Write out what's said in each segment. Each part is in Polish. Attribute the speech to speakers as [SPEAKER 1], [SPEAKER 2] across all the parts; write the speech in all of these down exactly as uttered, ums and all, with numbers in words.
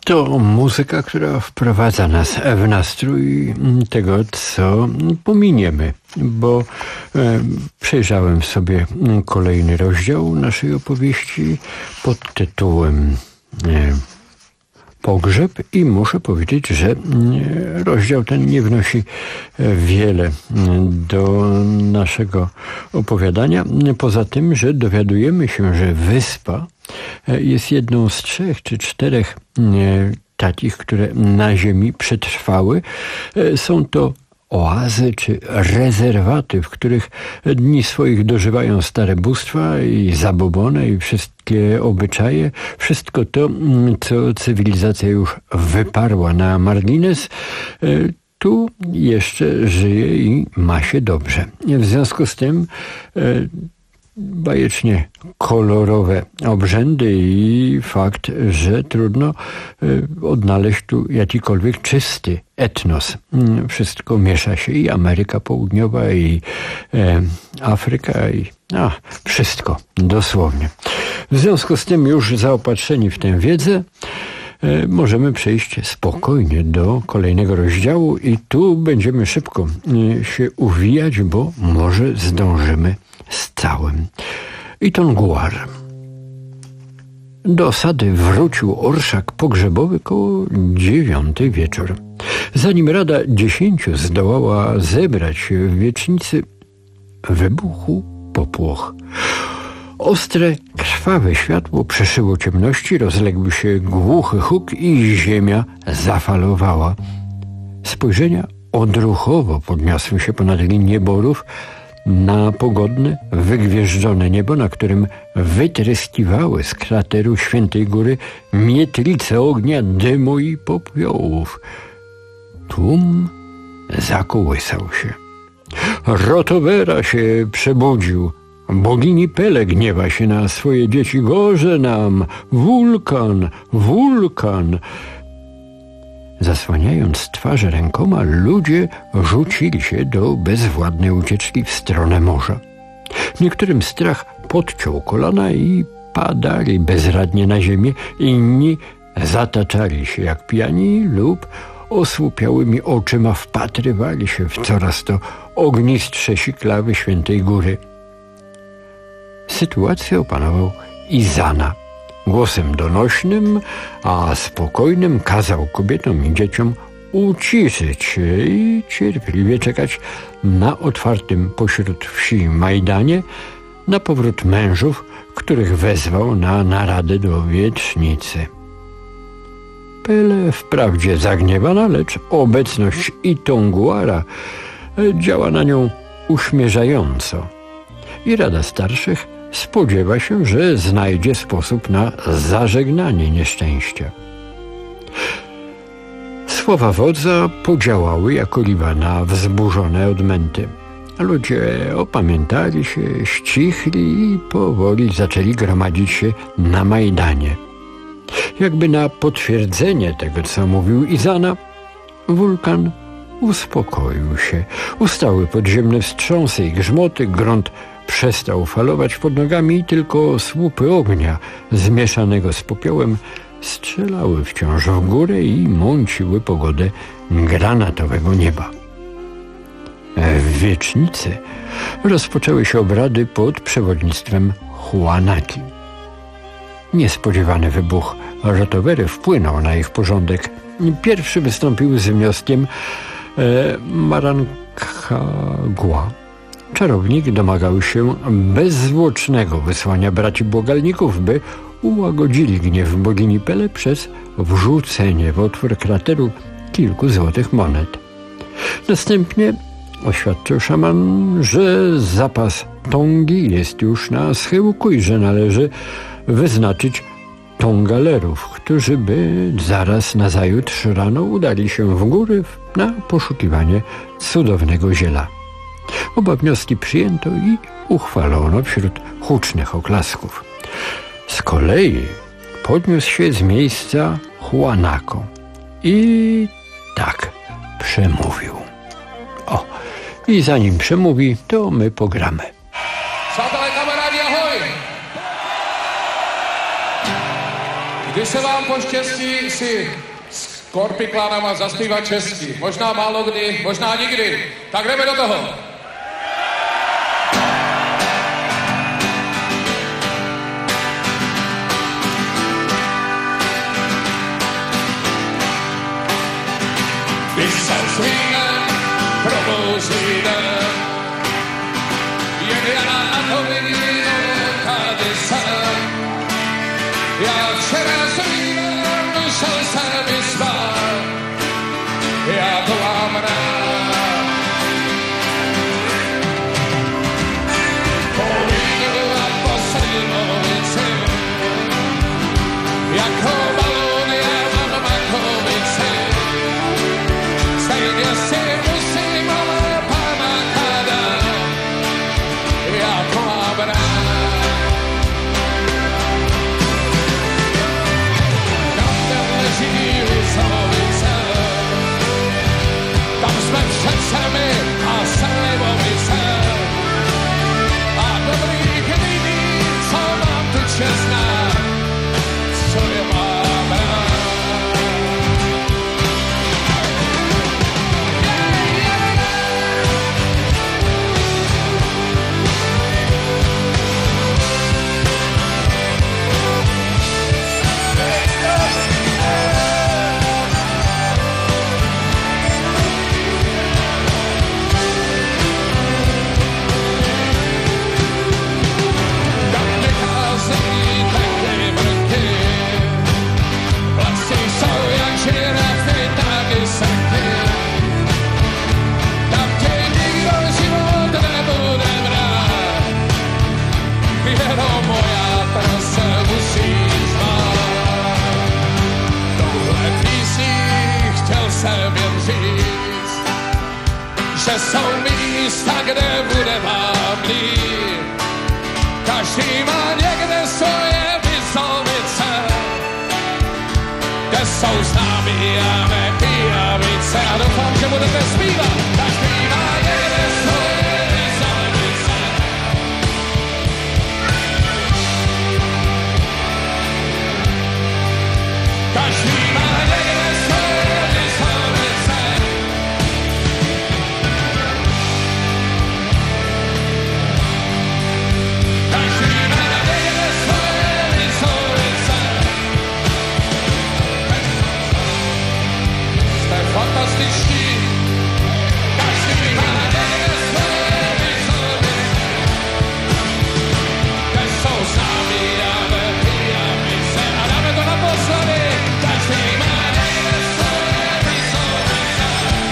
[SPEAKER 1] To muzyka, która wprowadza nas w nastrój tego, co pominiemy, bo e, przejrzałem sobie kolejny rozdział naszej opowieści pod tytułem e, Pogrzeb i muszę powiedzieć, że rozdział ten nie wnosi wiele do naszego opowiadania, poza tym, że dowiadujemy się, że wyspa jest jedną z trzech czy czterech takich, które na ziemi przetrwały. Są to oazy czy rezerwaty, w których dni swoich dożywają stare bóstwa i zabobony i wszystkie obyczaje. Wszystko to, co cywilizacja już wyparła na margines, tu jeszcze żyje i ma się dobrze. W związku z tym bajecznie kolorowe obrzędy i fakt, że trudno odnaleźć tu jakikolwiek czysty etnos. Wszystko miesza się i Ameryka Południowa i e, Afryka i a, wszystko dosłownie. W związku z tym już zaopatrzeni w tę wiedzę e, możemy przejść spokojnie do kolejnego rozdziału i tu będziemy szybko e, się uwijać, bo może zdążymy z całym. I Tonguar. Do osady wrócił orszak pogrzebowy koło dziewiątej wieczór. Zanim Rada Dziesięciu zdołała zebrać się w wiecznicy, wybuchł popłoch. Ostre, krwawe światło przeszyło ciemności, rozległ się głuchy huk i ziemia zafalowała. Spojrzenia odruchowo podniosły się ponad linię borów na pogodne, wygwieżdżone niebo, na którym wytryskiwały z krateru Świętej Góry mietlice ognia, dymu i popiołów. Tłum zakołysał się. Rotowera się przebudził. Bogini Pele gniewa się na swoje dzieci. Gorze nam! Wulkan! Wulkan! Zasłaniając twarze rękoma, ludzie rzucili się do bezwładnej ucieczki w stronę morza. Niektórym strach podciął kolana i padali bezradnie na ziemię, inni zataczali się jak pijani lub osłupiałymi oczyma wpatrywali się w coraz to ognistsze siklawy Świętej Góry. Sytuację opanował Izana. Głosem donośnym, a spokojnym kazał kobietom i dzieciom uciszyć się i cierpliwie czekać na otwartym pośród wsi Majdanie na powrót mężów, których wezwał na naradę do wiecznicy. Pele wprawdzie zagniewana, lecz obecność i Tonguara działa na nią uśmierzająco i Rada Starszych spodziewa się, że znajdzie sposób na zażegnanie nieszczęścia. Słowa wodza podziałały jak oliwa na wzburzone odmęty. Ludzie opamiętali się, ścichli i powoli zaczęli gromadzić się na Majdanie. Jakby na potwierdzenie tego, co mówił Izana, wulkan uspokoił się. Ustały podziemne wstrząsy i grzmoty, grunt przestał falować pod nogami i tylko słupy ognia zmieszanego z popiołem strzelały wciąż w górę i mąciły pogodę granatowego nieba. W wiecznicy rozpoczęły się obrady pod przewodnictwem Huanaki. Niespodziewany wybuch rotowery wpłynął na ich porządek. Pierwszy wystąpił z wnioskiem e, Marankagua. Czarownik domagał się bezzwłocznego wysłania braci błagalników, by ułagodzili gniew bogini Pele przez wrzucenie w otwór krateru kilku złotych monet. Następnie oświadczył szaman, że zapas Tongi jest już na schyłku i że należy wyznaczyć Tongalerów, którzy by zaraz nazajutrz rano udali się w góry na poszukiwanie cudownego ziela. Oba wnioski przyjęto i uchwalono wśród hucznych oklasków. Z kolei podniósł się z miejsca Huanako i tak przemówił. O, i zanim przemówi, to my pogramy.
[SPEAKER 2] Přátelé, kamarádi, ahoj! Když se vám poštěstí si Korpiklána má zaspívat česky. Možná málo kdy, možná nikdy. Tak jdeme do toho. Když se s vínem probouzí den, jen já a to vidím tady jsem. Já včera s vínem šel jsem i spát, já to mám rád. Po vínu a po slivovici, jako balón já mám makovici. Stejně si musím ale pamatovat, já to mám rád. Tam, kde leží Lisovice, tam jsme přece my a slivovice. A dobrých lidí, co mám tu čest znát, co je mám rád. Jsem jen říct, že jsou místa, kde bude vám líp. Každý má někde svoje Lisovice, kde jsou známí a ne pijavice. A doufám, že budete zpívat. Každý má někde svoje Lisovice. Každý má někde svoje Lisovice. Každý má někde svoje Lisovice. Jste fantastičtí. Každý má někde svoje Lisovice. Kde jsou známí a ne pijavice. A dáme to naposledy. Každý má někde svoje Lisovice.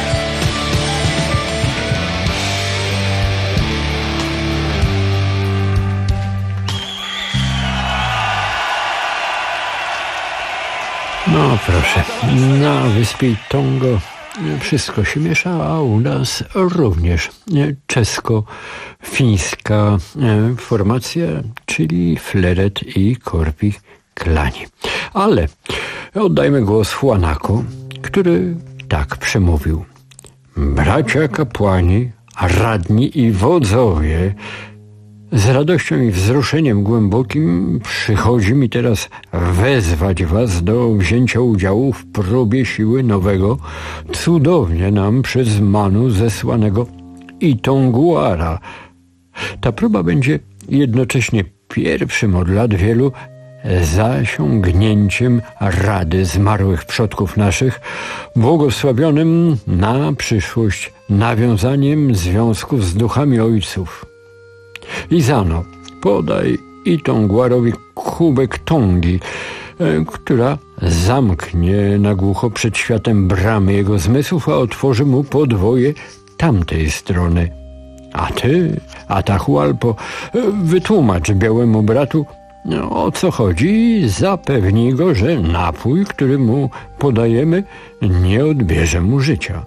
[SPEAKER 1] No proszę, na wyspie Tongo wszystko się miesza, a u nas również czesko-fińska formacja, czyli Fleret i Korpiklani. Ale oddajmy głos Juanaku, który tak przemówił. Bracia kapłani, radni i wodzowie, z radością i wzruszeniem głębokim przychodzi mi teraz wezwać was do wzięcia udziału w próbie siły nowego, cudownie nam przez Manu zesłanego Itonguara. Ta próba będzie jednocześnie pierwszym od lat wielu zasiągnięciem rady zmarłych przodków naszych, błogosławionym na przyszłość nawiązaniem związków z duchami ojców. Izano, podaj Itonguarowi kubek tongi, która zamknie na głucho przed światem bramy jego zmysłów, a otworzy mu podwoje tamtej strony. A ty, Atahualpo, wytłumacz białemu bratu, o co chodzi i zapewnij go, że napój, który mu podajemy, nie odbierze mu życia.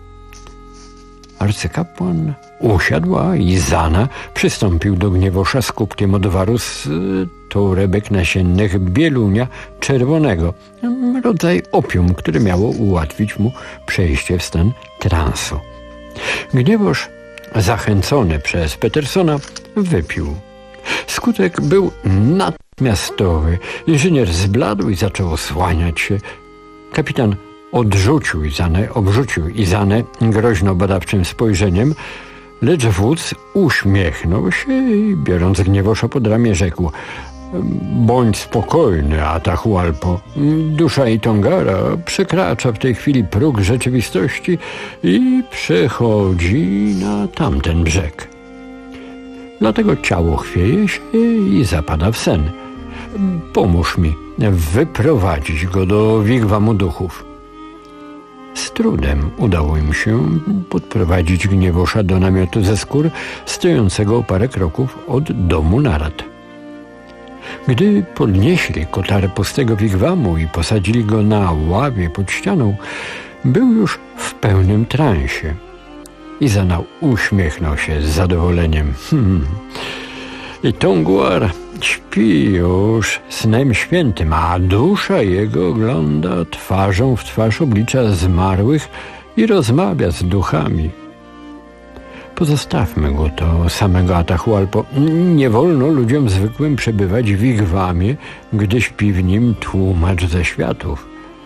[SPEAKER 1] Arcykapłan usiadł, a Izana przystąpił do gniewosza z kubkiem odwaru z torebek nasiennych bielunia czerwonego, rodzaj opium, które miało ułatwić mu przejście w stan transu. Gniewosz, zachęcony przez Petersona, wypił. Skutek był natychmiastowy. Inżynier zbladł i zaczął osłaniać się. Kapitan Odrzucił Izanę, obrzucił Izanę groźno badawczym spojrzeniem, lecz wódz uśmiechnął się i biorąc Gniewosza pod ramię rzekł: bądź spokojny, Atahualpo. Dusza Itongara przekracza w tej chwili próg rzeczywistości i przechodzi na tamten brzeg. Dlatego ciało chwieje się i zapada w sen. Pomóż mi wyprowadzić go do wigwamu duchów. Z trudem udało im się podprowadzić Gniewosza do namiotu ze skór stojącego o parę kroków od domu narad. Gdy podnieśli kotarę pustego wigwamu i posadzili go na ławie pod ścianą, był już w pełnym transie. Izana uśmiechnął się z zadowoleniem. Hmm. I Tonguar śpi już snem świętym, a dusza jego ogląda twarzą w twarz oblicza zmarłych i rozmawia z duchami. Pozostawmy go to samego, Atahualpo. Nie wolno ludziom zwykłym przebywać w wigwamie, gdy śpi w nim tłumacz ze światów.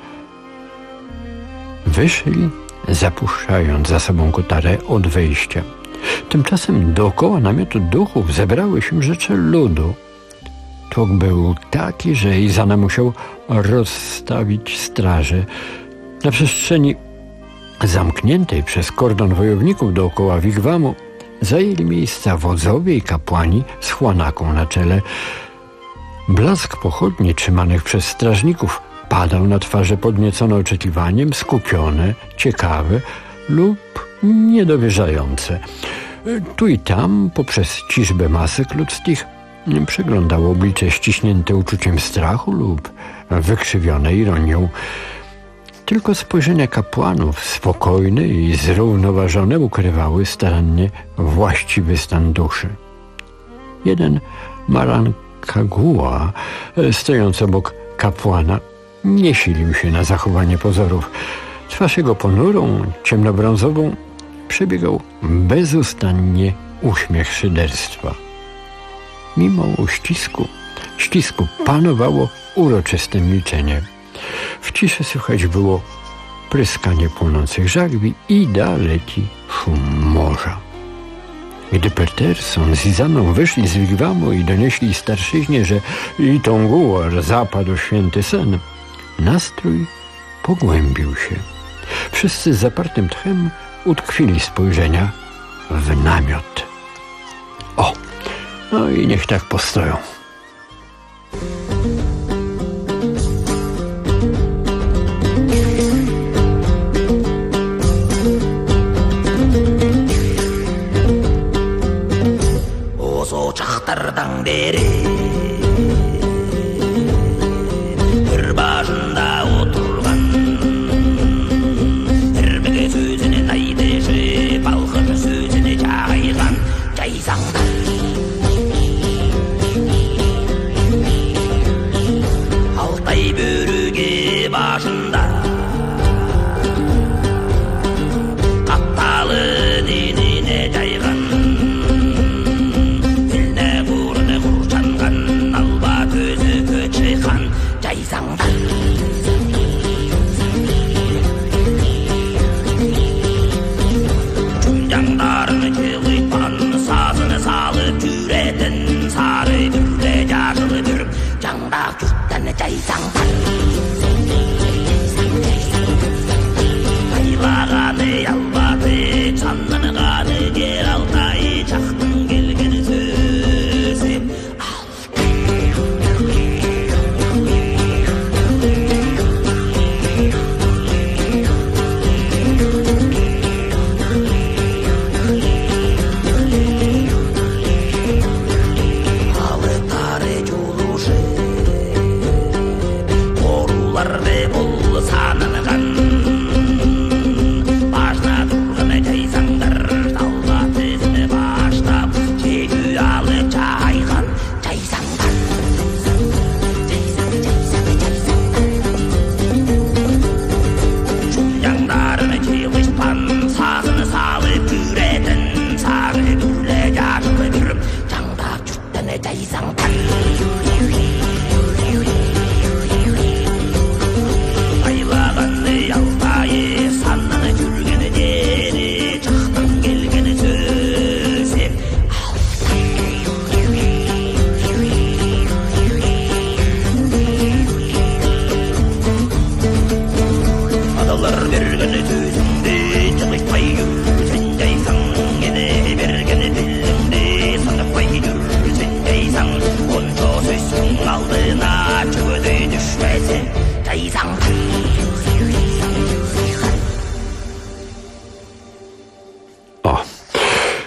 [SPEAKER 1] Wyszli, zapuszczając za sobą kotarę od wejścia. Tymczasem dookoła namiotu duchów zebrały się rzeczy ludu. Tłok był taki, że Izana musiał rozstawić straże. Na przestrzeni zamkniętej przez kordon wojowników dookoła wigwamu zajęli miejsca wodzowie i kapłani z chłanaką na czele. Blask pochodni trzymanych przez strażników padał na twarze podniecone oczekiwaniem, skupione, ciekawe lub niedowierzające. Tu i tam, poprzez ciżbę masek ludzkich, przeglądało oblicze ściśnięte uczuciem strachu lub wykrzywione ironią. Tylko spojrzenia kapłanów, spokojne i zrównoważone, ukrywały starannie właściwy stan duszy. Jeden Marankagua, stojący obok kapłana, nie silił się na zachowanie pozorów. Twarz jego ponurą, ciemnobrązową, przebiegał bezustannie uśmiech szyderstwa. Mimo uścisku, ścisku panowało uroczyste milczenie. W ciszy słychać było pryskanie płonących żagwi i daleki szum morza. Gdy Peterson z Izaną wyszli z wigwamu i donieśli starszyźnie, że Itonguar zapadł święty sen, nastrój pogłębił się. Wszyscy z zapartym tchem utkwili spojrzenia w namiot. O, no i niech tak postoją.
[SPEAKER 3] Oso çaktırdan beri bir başında oturgan Ermege sözüne taydışı balkışı sözüne çağıygan Caysanlar Altay börüge başında Kattalı denine caygan Dilne kurne kurçangan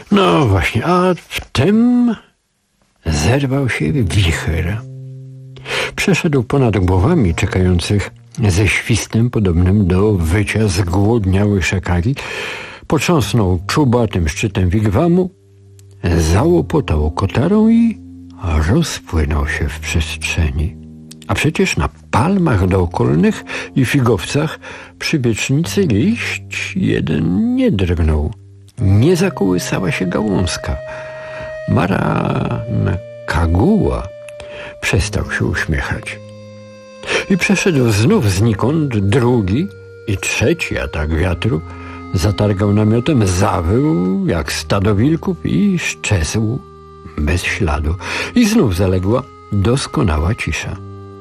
[SPEAKER 1] No właśnie, a wtem zerwał się wicher. Przeszedł ponad głowami czekających ze świstem podobnym do wycia zgłodniałych szakali, potrząsnął czubatym szczytem wigwamu, załopotał kotarą i rozpłynął się w przestrzeni. A przecież na palmach dookolnych i figowcach przybiecznicy liść jeden nie drgnął. Nie zakołysała się gałązka. Maran Kaguła przestał się uśmiechać. I przeszedł znów znikąd drugi i trzeci atak wiatru, zatargał namiotem, zawył jak stado wilków i szczezł bez śladu. I znów zaległa doskonała cisza.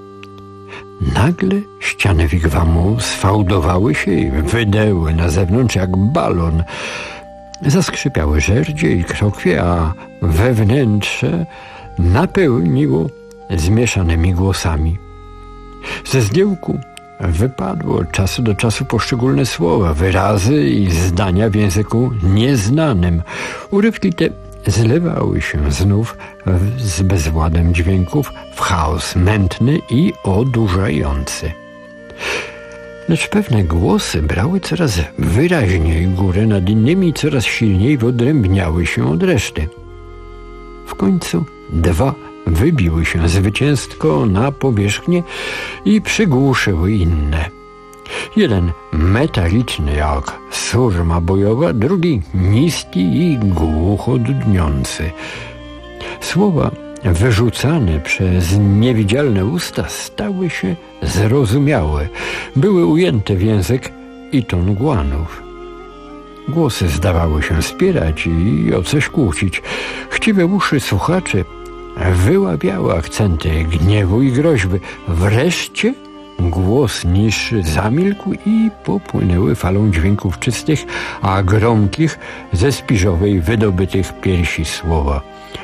[SPEAKER 1] Nagle ściany wigwamu sfałdowały się i wydeły na zewnątrz jak balon. Zaskrzypiały żerdzie i krokwie, a wewnętrze napełniło zmieszanymi głosami. Ze zdjąłku wypadło od czasu do czasu poszczególne słowa, wyrazy i zdania w języku nieznanym. Urywki te zlewały się znów z bezwładem dźwięków w chaos mętny i odurzający. Lecz pewne głosy brały coraz wyraźniej górę nad innymi i coraz silniej wyodrębniały się od reszty. W końcu dwa wybiły się zwycięsko na powierzchnię i przygłuszyły inne. Jeden metaliczny jak surma bojowa, drugi niski i głucho dudniący. Słowa wyrzucane przez niewidzialne usta stały się zrozumiałe. Były ujęte w język Itonguanów. Głosy zdawały się spierać i o coś kłócić. Chciwe uszy słuchaczy wyławiały akcenty gniewu i groźby. Wreszcie głos niższy zamilkł i popłynęły falą dźwięków czystych, a gromkich ze spiżowej wydobytych piersi słowa.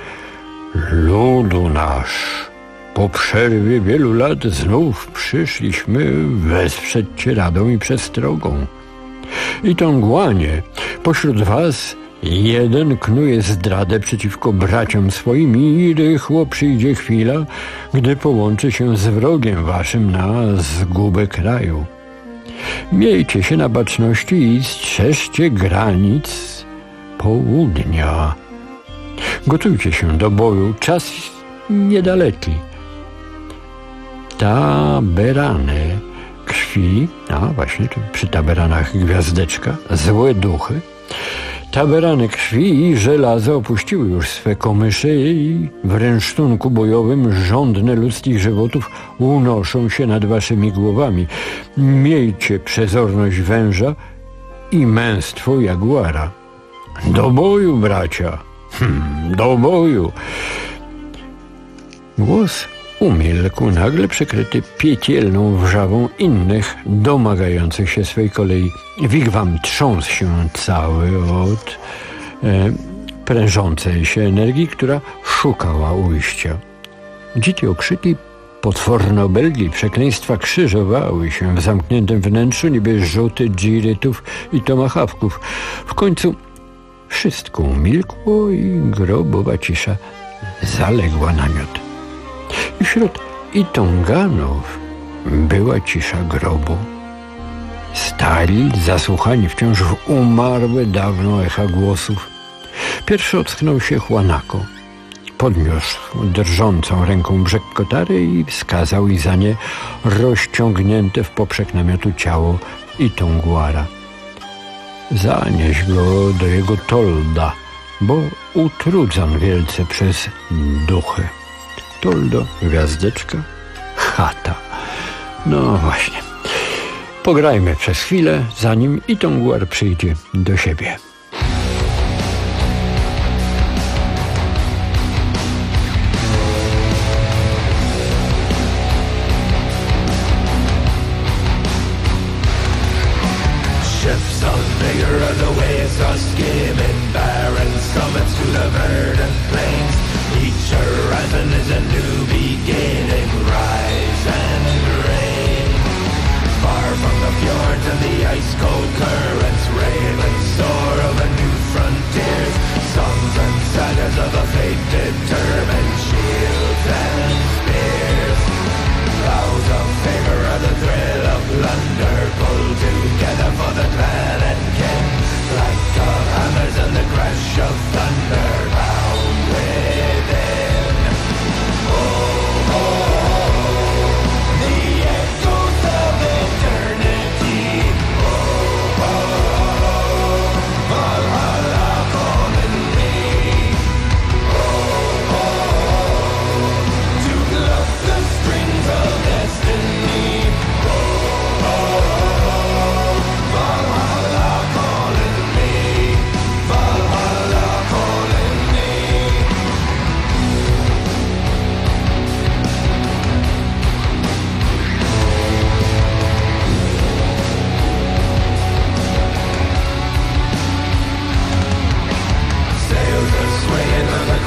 [SPEAKER 1] Ludu nasz, po przerwie wielu lat znów przyszliśmy wesprzeć cię radą i przestrogą. Itonguanie, pośród was jeden knuje zdradę przeciwko braciom swoim i rychło przyjdzie chwila, gdy połączy się z wrogiem waszym na zgubę kraju. Miejcie się na baczności i strzeżcie granic południa. Gotujcie się do boju, czas niedaleki. Taberany krwi, a właśnie przy taberanach gwiazdeczka, złe duchy, taberany krwi i żelaza opuściły już swe komysze i w rynsztunku bojowym żądne ludzkich żywotów unoszą się nad waszymi głowami. Miejcie przezorność węża i męstwo jaguara. Do boju, bracia! Hmm, do boju! Głos umilkł, nagle przykryty piekielną wrzawą innych domagających się swej kolei. Wigwam trząsł się cały od e, prężącej się energii, która szukała ujścia. Dzikie okrzyki, potworne obelgi, przekleństwa krzyżowały się w zamkniętym wnętrzu, niby rzuty dżirytów i tomahawków. W końcu wszystko umilkło i grobowa cisza zaległa namiot. I wśród Itonganów była cisza grobu. Stali, zasłuchani wciąż w umarłe dawno echa głosów. Pierwszy ocknął się Juanako. Podniósł drżącą ręką brzeg kotary i wskazał Izanie rozciągnięte w poprzek namiotu ciało Itonguara. Zanieś go do jego tolda, bo utrudzan wielce przez duchy. Toldo, gwiazdeczka, chata. No właśnie. Pograjmy przez chwilę, zanim Itonguar przyjdzie do siebie.
[SPEAKER 3] Ships of vigor and the waves are skimming barren summits to the verdant plains. Each horizon is a new beginning, rise and reign. Far from the fjords and the ice-cold currents, ravens soar over new frontiers. Some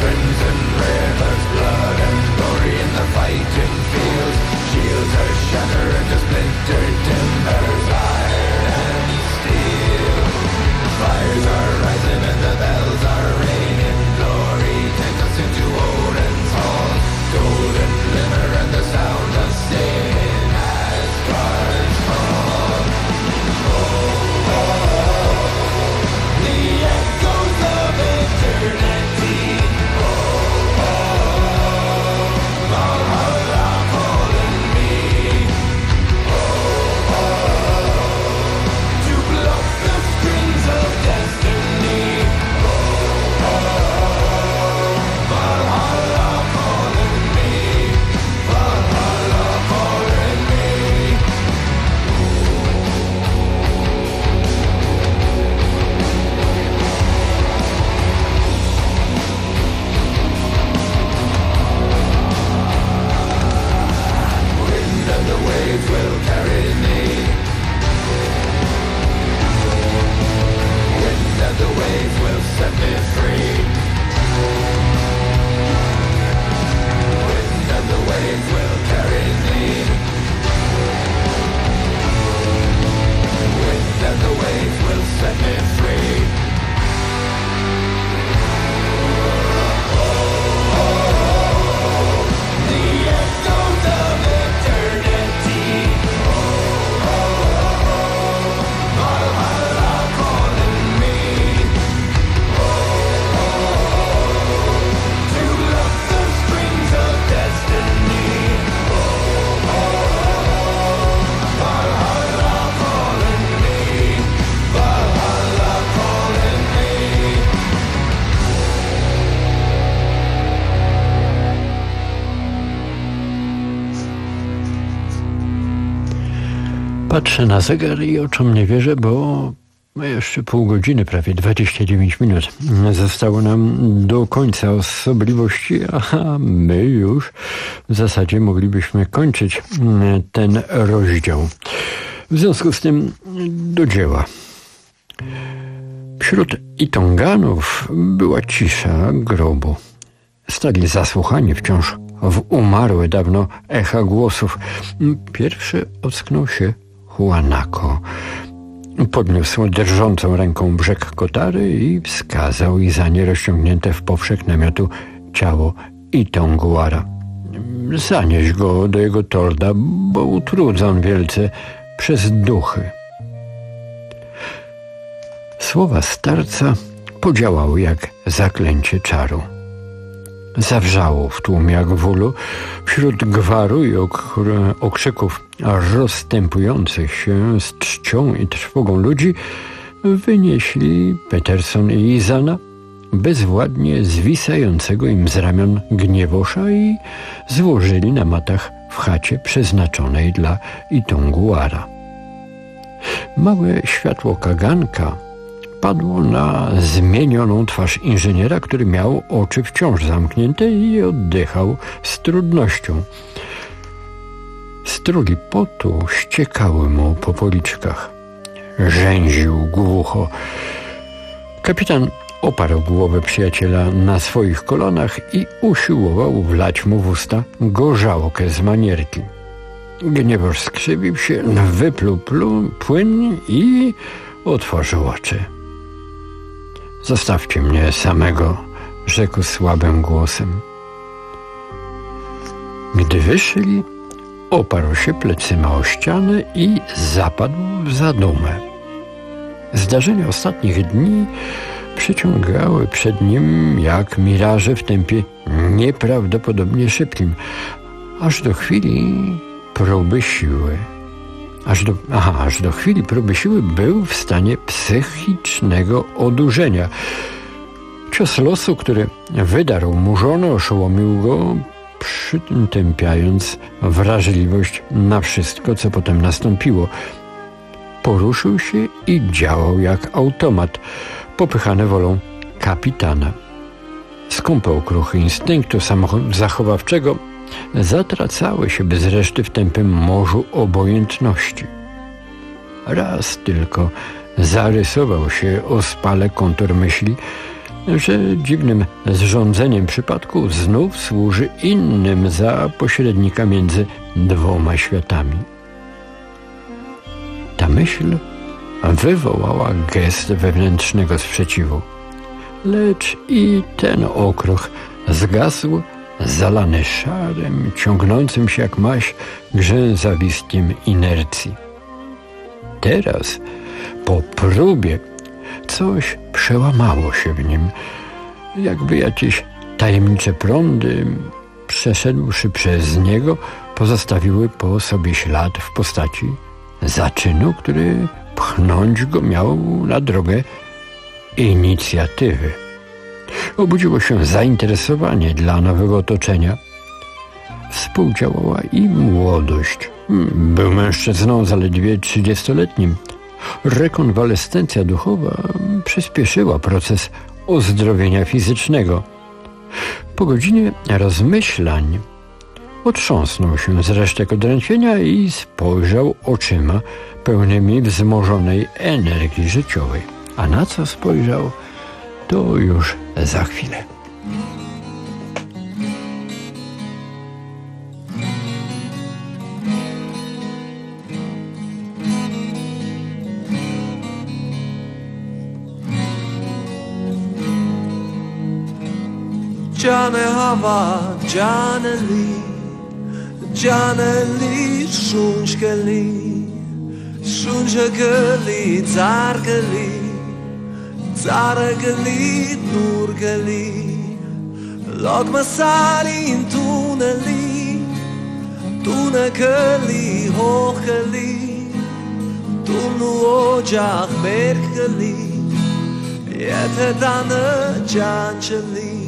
[SPEAKER 3] crimson rivers, blood and glory in the fighting fields. Shields are shattered into splintered timbers, iron and steel. Fires are rising and the bells are ringing. Glory takes us into Odin's hall. Golden glimmer and the sound of singing as gods fall. Oh, oh, oh, the echoes of eternity. Oh, oh, oh, Valhalla calling me. Oh, oh, oh, to pluck the strings of destiny. Oh, oh, oh, Valhalla calling me. Valhalla calling me. Wind and the waves will carry me. Wind and the waves will set me free. Wind and the waves will carry me. Wind and the waves will set me free. Oh, oh, oh, the echoes of eternity. Oh, oh, oh, Valhalla calling me. Oh, oh, oh, to pluck the strings of destiny. Oh, oh, oh, Valhalla calling me. Valhalla calling me.
[SPEAKER 1] Patrzę na zegar i oczom nie wierzę, bo jeszcze pół godziny, prawie dwadzieścia dziewięć minut zostało nam do końca osobliwości, a my już w zasadzie moglibyśmy kończyć ten rozdział. W związku z tym do dzieła. Wśród Itonganów była cisza grobu. Stali zasłuchani wciąż w umarłe dawno echa głosów. Pierwszy ocknął się Huanako. Podniósł drżącą ręką brzeg kotary i wskazał Izanie rozciągnięte w powszech namiotu ciało Itonguara. Zanieś go do jego torda, bo utrudza on wielce przez duchy. Słowa starca podziałały jak zaklęcie czaru. Zawrzało w tłumie jak wólu, wśród gwaru i ok- okrzyków rozstępujących się z czcią i trwogą ludzi wynieśli Peterson i Izana, bezwładnie zwisającego im z ramion gniewosza, i złożyli na matach w chacie przeznaczonej dla Itonguara. Małe światło kaganka padło na zmienioną twarz inżyniera, który miał oczy wciąż zamknięte i oddychał z trudnością. Strugi potu ściekały mu po policzkach. Rzęził głucho. Kapitan oparł głowę przyjaciela na swoich kolanach i usiłował wlać mu w usta gorzałkę z manierki. Gniewosz skrzywił się, wypluł plu, płyn i otworzył oczy. Zostawcie mnie samego, rzekł słabym głosem. Gdy wyszli, oparł się plecyma o ścianę i zapadł w zadumę. Zdarzenia ostatnich dni przeciągały przed nim jak miraże w tempie nieprawdopodobnie szybkim, aż do chwili próby siły. Aż do, aha, aż do chwili próby siły był w stanie psychicznego odurzenia. Cios losu, który wydarł mu żonę, oszołomił go, przytępiając wrażliwość na wszystko, co potem nastąpiło. Poruszył się i działał jak automat, popychany wolą kapitana. Skąpe okruchy instynktu samozachowawczego zatracały się bez reszty w tępym morzu obojętności. Raz tylko zarysował się ospale kontur myśli, że dziwnym zrządzeniem przypadku znów służy innym za pośrednika między dwoma światami. Ta myśl wywołała gest wewnętrznego sprzeciwu, lecz i ten okruch zgasł, zalany szarem, ciągnącym się jak maś grzęzawistym inercji. Teraz, po próbie, coś przełamało się w nim, jakby jakieś tajemnicze prądy, przeszedłszy przez niego, pozostawiły po sobie ślad w postaci zaczynu, który pchnąć go miał na drogę inicjatywy. Obudziło się zainteresowanie dla nowego otoczenia. Współdziałała i młodość. Był mężczyzną zaledwie trzydziestoletnim. Rekonwalescencja duchowa przyspieszyła proces uzdrowienia fizycznego. Po godzinie rozmyślań otrząsnął się z resztek odrętwienia i spojrzał oczyma pełnymi wzmożonej energii życiowej. A na co spojrzał, to już za chwilę.
[SPEAKER 4] Jane hava, jane li, jane li, shunshkeli, shunshkeli, zarkeli, zarkeli, nurkeli, lokmasalin tuneli, tunekeli, hochkeli, tunu ocak merkeli, yetedanı cançeli.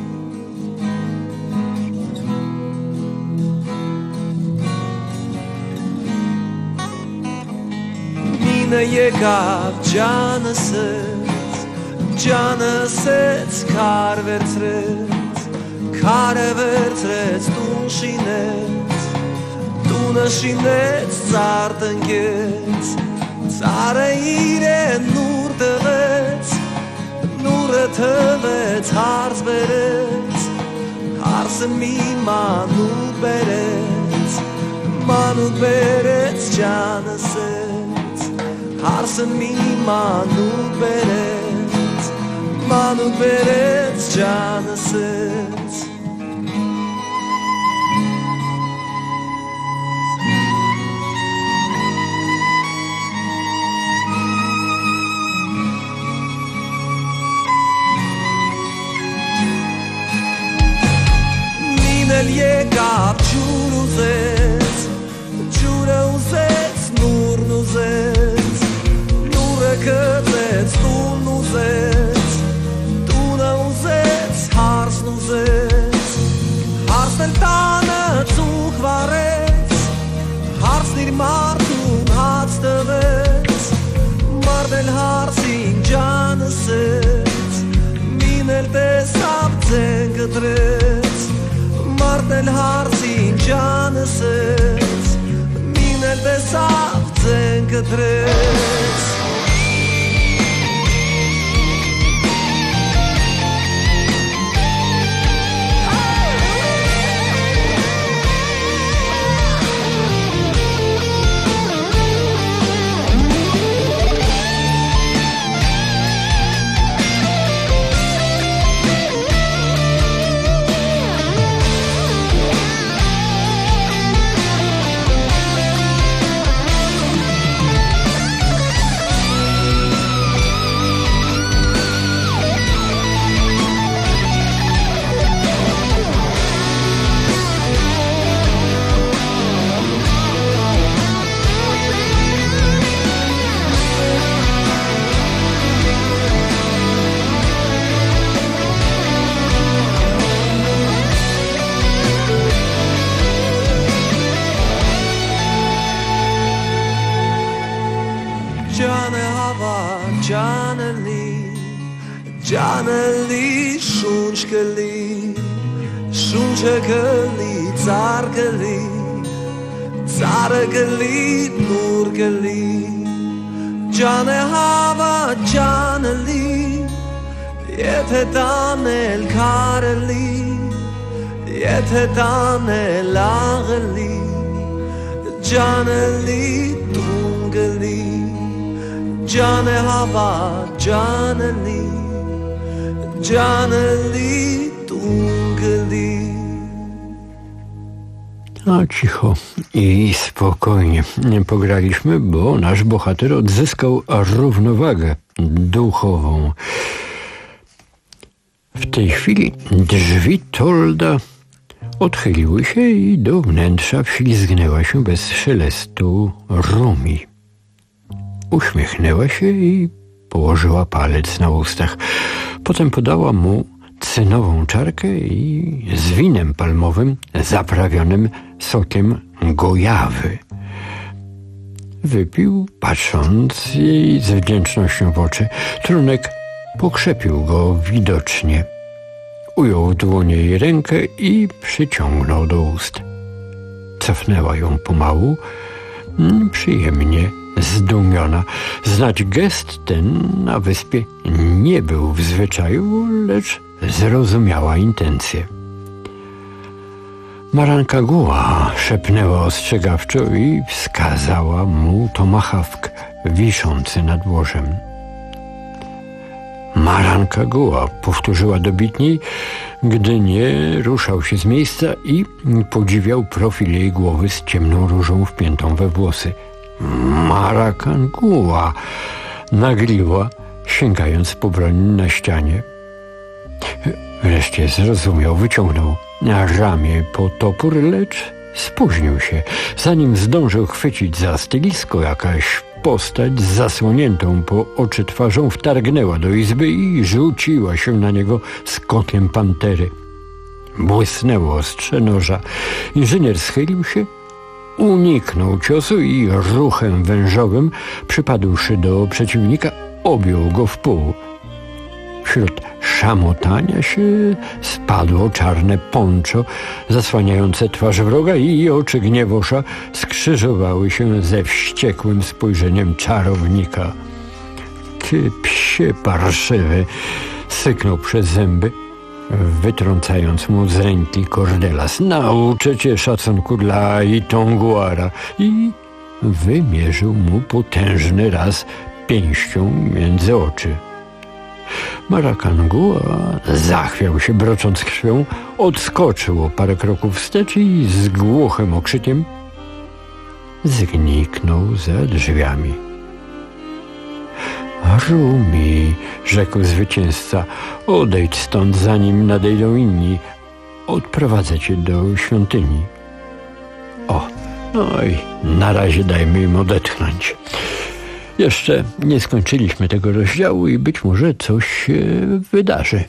[SPEAKER 4] Mine եկավ ջանսեց, ջանսեց, քար վերցրեց, քարը վերցրեց, տուն շինեց, տունը շինեց, ծառ տնկեց, ծառը իրեն նուր տվեց, նուրը թվեց, հարց բերեց, հարցը մի մանուկ բերեց, մանուկ բերեց ջանսեց. Հարսը մի մանուկ բերեց, մանուկ բերեց, ջանսեց. Մին էլ եկավ ջուր ուզեց, ջուրը ուզեց, նուրն ուզեց, Կծեց, տուն ուզեց, տունը ուզեց, հարսն ուզեց, հարսն էլ տանը ծուխ վարեց, հարսն իր մարդուն հաց տվեց, մարդ էլ հարսին ջանսեց, մին էլ տեսավ ձեն կտրեց, մարդ էլ հարսին ջանսեց, մին էլ տեսավ ձեն կտրեց. Ջանելի շունչկելի, շունչկելի, ծարկելի, ծարկելի, նուրկելի, ջանը հավա ջանելի, יתתן אל קרלי, יתתן אל ארלי, ג'אנלי טונגלי, ג'אנה הווה ג'אנלי, ג'אנלי טונגלי.
[SPEAKER 1] A cicho i spokojnie pograliśmy, bo nasz bohater odzyskał równowagę duchową. W tej chwili drzwi Tolda odchyliły się i do wnętrza wślizgnęła się bez szelestu Rumi. Uśmiechnęła się i położyła palec na ustach. Potem podała mu cynową czarkę i z winem palmowym zaprawionym sokiem gojawy. Wypił, patrząc jej z wdzięcznością w oczy. Trunek pokrzepił go widocznie. Ujął w dłonie jej rękę i przyciągnął do ust. Cofnęła ją pomału, przyjemnie zdumiona. Znać gest ten na wyspie nie był w zwyczaju, lecz zrozumiała intencję. Marankagua szepnęła ostrzegawczo i wskazała mu tomahawk wiszący nad łożem. Marankagua powtórzyła dobitniej, gdy nie ruszał się z miejsca i podziwiał profil jej głowy z ciemną różą wpiętą we włosy. Marankagua nagliła, sięgając po broń na ścianie. Wreszcie zrozumiał, wyciągnął na ramię po topór, lecz spóźnił się. Zanim zdążył chwycić za stylisko, jakaś postać z zasłoniętą po oczy twarzą wtargnęła do izby i rzuciła się na niego skokiem pantery. Błysnęło ostrze noża. Inżynier schylił się, uniknął ciosu i ruchem wężowym, przypadłszy do przeciwnika, objął go w pół. Wśród szamotania się spadło czarne ponczo zasłaniające twarz wroga i oczy gniewosza skrzyżowały się ze wściekłym spojrzeniem czarownika. Ty psie parszywy, syknął przez zęby, wytrącając mu z ręki kordelas. Nauczę cię szacunku dla Itonguara. I wymierzył mu potężny raz pięścią między oczy. Marankagua zachwiał się, brocząc krwią, odskoczył o parę kroków wstecz i z głuchym okrzykiem zniknął za drzwiami. Rumi, rzekł zwycięzca, odejdź stąd, zanim nadejdą inni. Odprowadzę cię do świątyni. O, no i na razie dajmy im odetchnąć. Jeszcze nie skończyliśmy tego rozdziału i być może coś się wydarzy.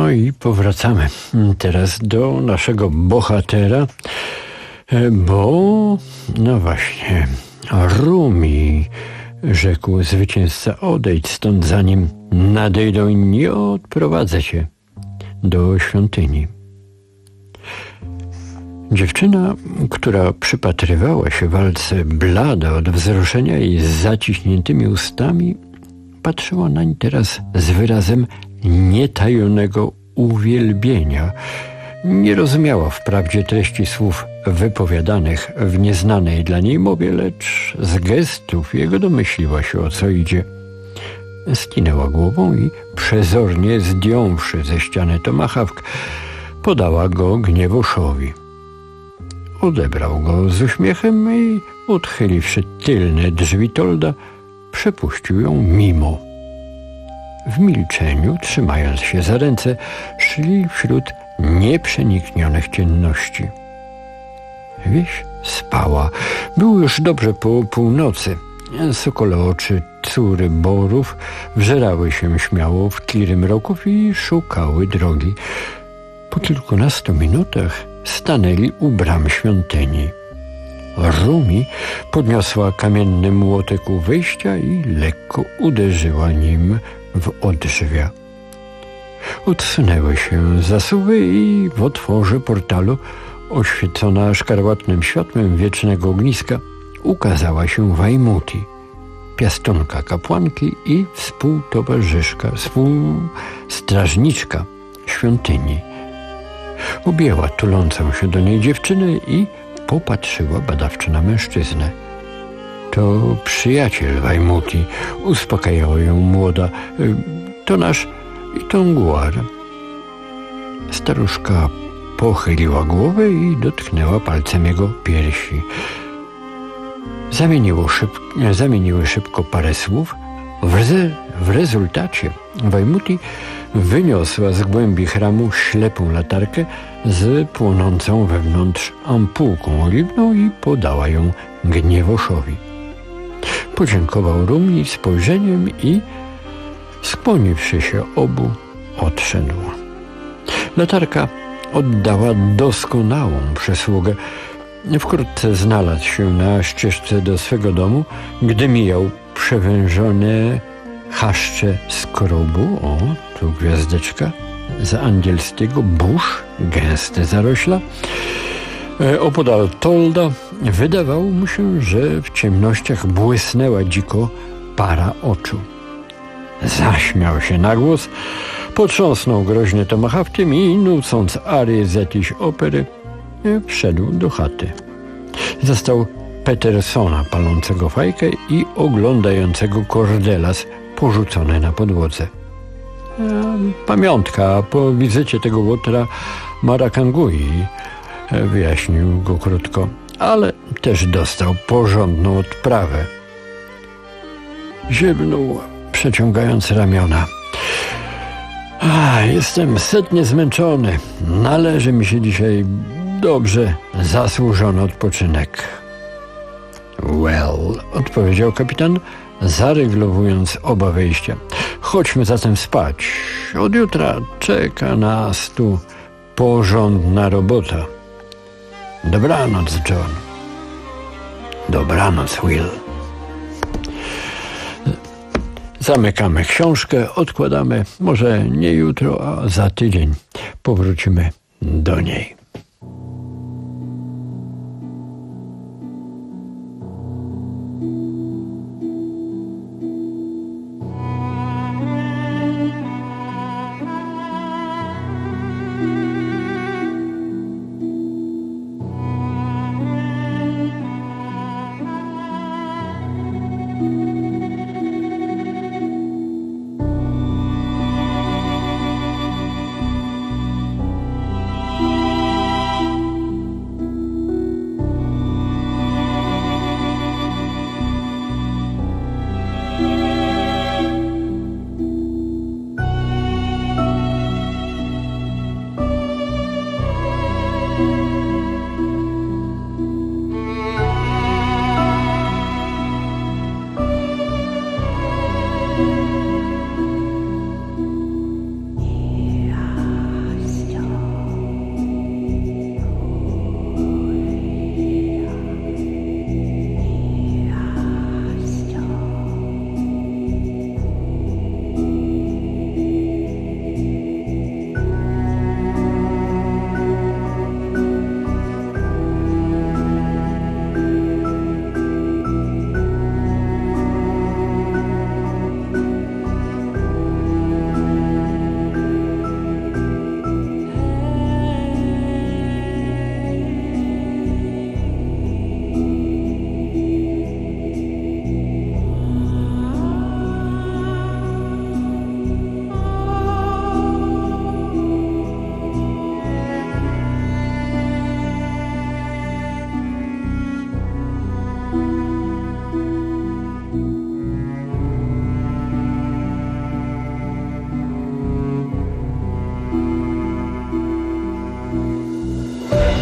[SPEAKER 1] No i powracamy teraz do naszego bohatera, bo no właśnie, Rumi, rzekł zwycięzca, odejdź stąd, zanim nadejdą inni, odprowadzę cię do świątyni. Dziewczyna, która przypatrywała się walce, blada od wzruszenia i z zaciśniętymi ustami, patrzyła nań teraz z wyrazem nietajonego uwielbienia. Nie rozumiała wprawdzie treści słów wypowiadanych w nieznanej dla niej mowie, lecz z gestów jego domyśliła się, o co idzie. Skinęła głową i przezornie zdjąwszy ze ściany tomahawk, podała go Gniewoszowi. Odebrał go z uśmiechem i, odchyliwszy tylne drzwi Tolda, przepuścił ją mimo. W milczeniu, trzymając się za ręce, szli wśród nieprzeniknionych ciemności. Wieś spała. Było już dobrze po północy. Sokole oczy córy borów wżerały się śmiało w tliry mroków i szukały drogi. Po kilkunastu minutach stanęli u bram świątyni. Rumi podniosła kamienny młotek u wejścia i lekko uderzyła nim w odrzewia. Odsunęły się zasuwy i w otworze portalu, oświecona szkarłatnym światłem wiecznego ogniska, ukazała się Wajmuti, piastunka kapłanki i współtowarzyszka, współstrażniczka świątyni. Objęła tulącą się do niej dziewczynę i popatrzyła badawczo na mężczyznę. To przyjaciel Wajmuti, uspokajała ją młoda. To nasz Itonguar. Staruszka pochyliła głowę i dotknęła palcem jego piersi. Zamieniło szyb, zamieniły szybko parę słów. W, re, w rezultacie Wajmuti wyniosła z głębi chramu ślepą latarkę z płonącą wewnątrz ampułką oliwną i podała ją Gniewoszowi. Podziękował Rumi spojrzeniem i, skłoniwszy się obu, odszedł. Latarka oddała doskonałą przysługę. Wkrótce znalazł się na ścieżce do swego domu, gdy mijał przewężone chaszcze skrobu, o, tu gwiazdeczka, za angielskiego, burz, gęste zarośla. E, opodal Tolda wydawało mu się, że w ciemnościach błysnęła dziko para oczu. Zaśmiał się na głos, potrząsnął groźnie tomahawkiem i, nucąc arię z jakiejś opery, wszedł do chaty. Zastał Petersona palącego fajkę i oglądającego kordelas porzucony na podłodze. Pamiątka po wizycie tego łotra Marakangui, wyjaśnił go krótko, ale też dostał porządną odprawę. Ziewnął, przeciągając ramiona. A, jestem setnie zmęczony. Należy mi się dzisiaj dobrze zasłużony odpoczynek. Well, odpowiedział kapitan, zaryglowując oba wejścia. Chodźmy zatem spać. Od jutra czeka nas tu porządna robota. Dobranoc, John. Dobranoc, Will. Zamykamy książkę, odkładamy, może nie jutro, a za tydzień powrócimy do niej.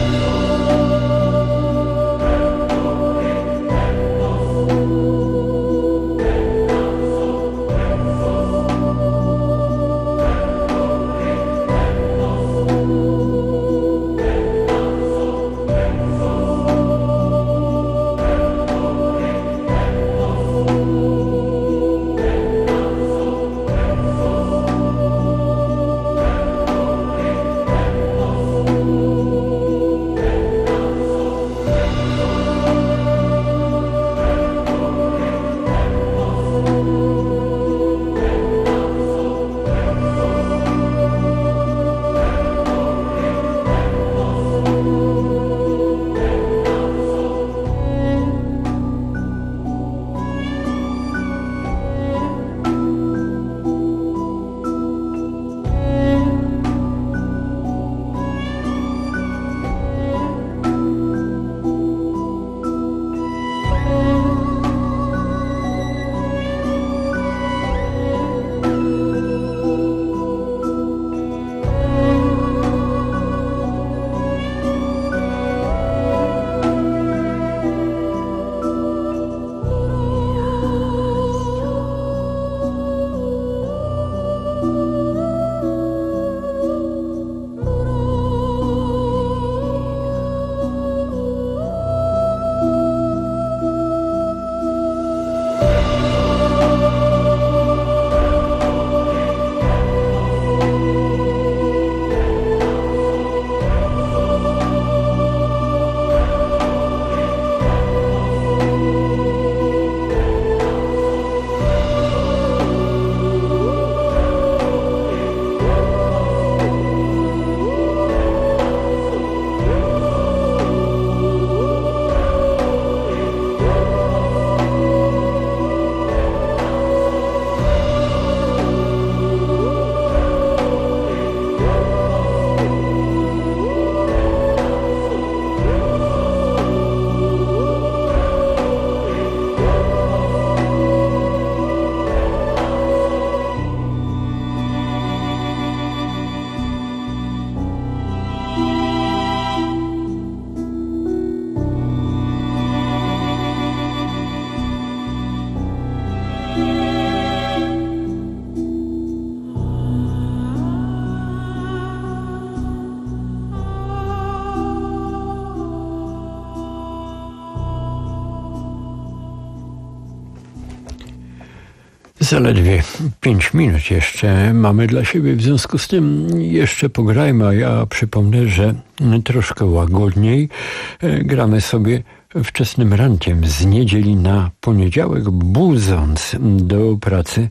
[SPEAKER 1] Zaledwie pięć minut jeszcze mamy dla siebie, w związku z tym jeszcze pograjmy, a ja przypomnę, że troszkę łagodniej gramy sobie wczesnym rankiem z niedzieli na poniedziałek, budząc do pracy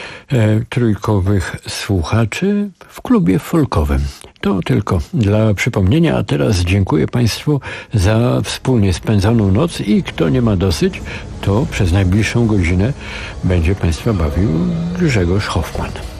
[SPEAKER 1] trójkowych słuchaczy w klubie folkowym. To tylko dla przypomnienia, a teraz dziękuję Państwu za wspólnie spędzoną noc i kto nie ma dosyć, to przez najbliższą godzinę będzie Państwa bawił Grzegorz Hoffman.